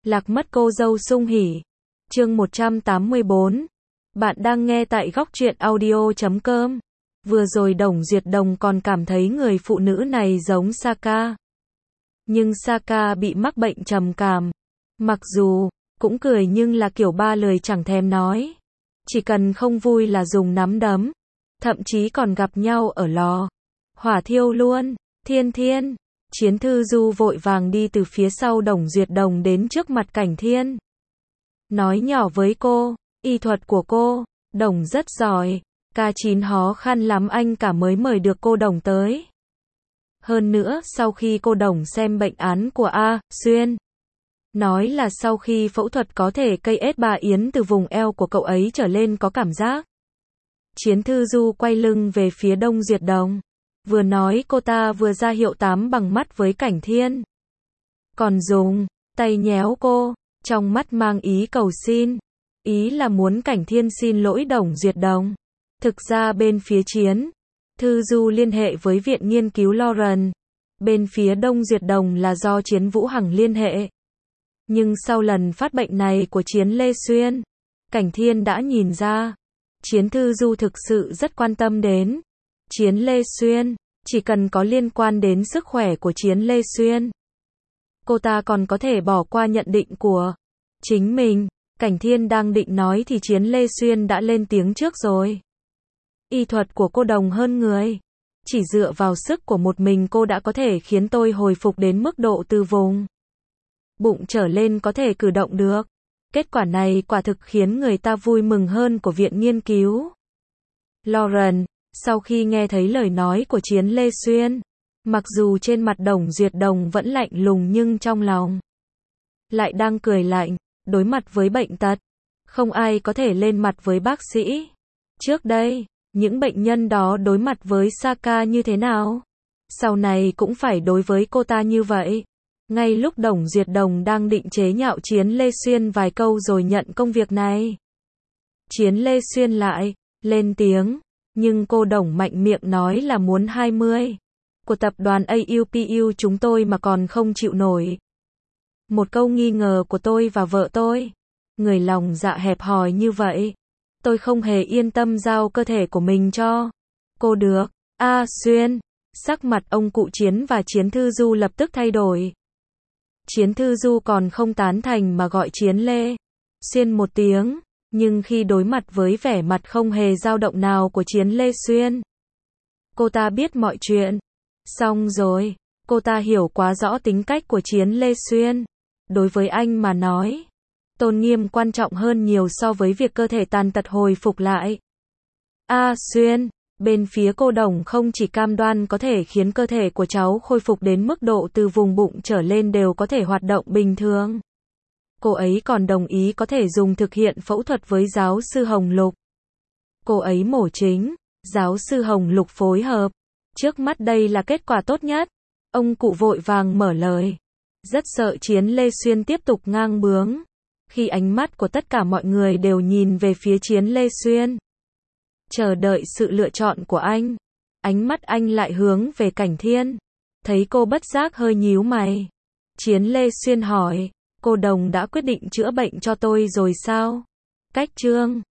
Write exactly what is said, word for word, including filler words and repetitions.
Lạc mất cô dâu sung hỉ. Chương một trăm tám mươi tư. Bạn đang nghe tại góc truyện audio chấm com. Vừa rồi Đồng Duyệt Đồng còn cảm thấy người phụ nữ này giống Saka. Nhưng Saka bị mắc bệnh trầm cảm. Mặc dù, cũng cười nhưng là kiểu ba lời chẳng thèm nói. Chỉ cần không vui là dùng nắm đấm. Thậm chí còn gặp nhau ở lò hỏa thiêu luôn. Thiên Thiên. Chiến Thư Du vội vàng đi từ phía sau Đồng Duyệt Đồng đến trước mặt Cảnh Thiên. Nói nhỏ với cô, y thuật của cô, Đồng rất giỏi, ca chín khó khăn lắm anh cả mới mời được cô Đồng tới. Hơn nữa, sau khi cô Đồng xem bệnh án của A. Xuyên, nói là sau khi phẫu thuật có thể cây ết bà Yến từ vùng eo của cậu ấy trở lên có cảm giác. Chiến Thư Du quay lưng về phía Đông Duyệt Đồng. Vừa nói cô ta vừa ra hiệu tám bằng mắt với Cảnh Thiên. Còn dùng tay nhéo cô, trong mắt mang ý cầu xin. Ý là muốn Cảnh Thiên xin lỗi Đồng Duyệt Đồng. Thực ra bên phía Chiến Thư Du liên hệ với Viện Nghiên cứu Lauren. Bên phía Đông Duyệt Đồng là do Chiến Vũ Hằng liên hệ. Nhưng sau lần phát bệnh này của Chiến Lê Xuyên, Cảnh Thiên đã nhìn ra. Chiến Thư Du thực sự rất quan tâm đến Chiến Lê Xuyên, chỉ cần có liên quan đến sức khỏe của Chiến Lê Xuyên, cô ta còn có thể bỏ qua nhận định của chính mình. Cảnh Thiên đang định nói thì Chiến Lê Xuyên đã lên tiếng trước rồi. Y thuật của cô Đồng hơn người. Chỉ dựa vào sức của một mình cô đã có thể khiến tôi hồi phục đến mức độ từ vùng bụng trở lên có thể cử động được. Kết quả này quả thực khiến người ta vui mừng hơn của Viện Nghiên cứu Lauren. Sau khi nghe thấy lời nói của Chiến Lê Xuyên, mặc dù trên mặt Đồng Duyệt Đồng vẫn lạnh lùng nhưng trong lòng lại đang cười lạnh. Đối mặt với bệnh tật, không ai có thể lên mặt với bác sĩ. Trước đây, những bệnh nhân đó đối mặt với Saka như thế nào, sau này cũng phải đối với cô ta như vậy. Ngay lúc Đồng Duyệt Đồng đang định chế nhạo Chiến Lê Xuyên vài câu rồi nhận công việc này, Chiến Lê Xuyên lại lên tiếng. Nhưng cô Đồng mạnh miệng nói là muốn hai mươi của tập đoàn a u pê u chúng tôi mà còn không chịu nổi một câu nghi ngờ của tôi và vợ tôi. Người lòng dạ hẹp hòi như vậy, tôi không hề yên tâm giao cơ thể của mình cho cô được. A. Xuyên. Sắc mặt ông cụ Chiến và Chiến Thư Du lập tức thay đổi. Chiến Thư Du còn không tán thành mà gọi Chiến Lê Xuyên một tiếng. Nhưng khi đối mặt với vẻ mặt không hề dao động nào của Chiến Lê Xuyên, cô ta biết mọi chuyện. Xong rồi, cô ta hiểu quá rõ tính cách của Chiến Lê Xuyên. Đối với anh mà nói, tôn nghiêm quan trọng hơn nhiều so với việc cơ thể tàn tật hồi phục lại. A. Xuyên, bên phía cô Đồng không chỉ cam đoan có thể khiến cơ thể của cháu khôi phục đến mức độ từ vùng bụng trở lên đều có thể hoạt động bình thường. Cô ấy còn đồng ý có thể dùng thực hiện phẫu thuật với giáo sư Hồng Lục. Cô ấy mổ chính, giáo sư Hồng Lục phối hợp. Trước mắt đây là kết quả tốt nhất. Ông cụ vội vàng mở lời. Rất sợ Chiến Lê Xuyên tiếp tục ngang bướng. Khi ánh mắt của tất cả mọi người đều nhìn về phía Chiến Lê Xuyên, chờ đợi sự lựa chọn của anh, ánh mắt anh lại hướng về Cảnh Thiên. Thấy cô bất giác hơi nhíu mày, Chiến Lê Xuyên hỏi, cô Đồng đã quyết định chữa bệnh cho tôi rồi sao? Cách chương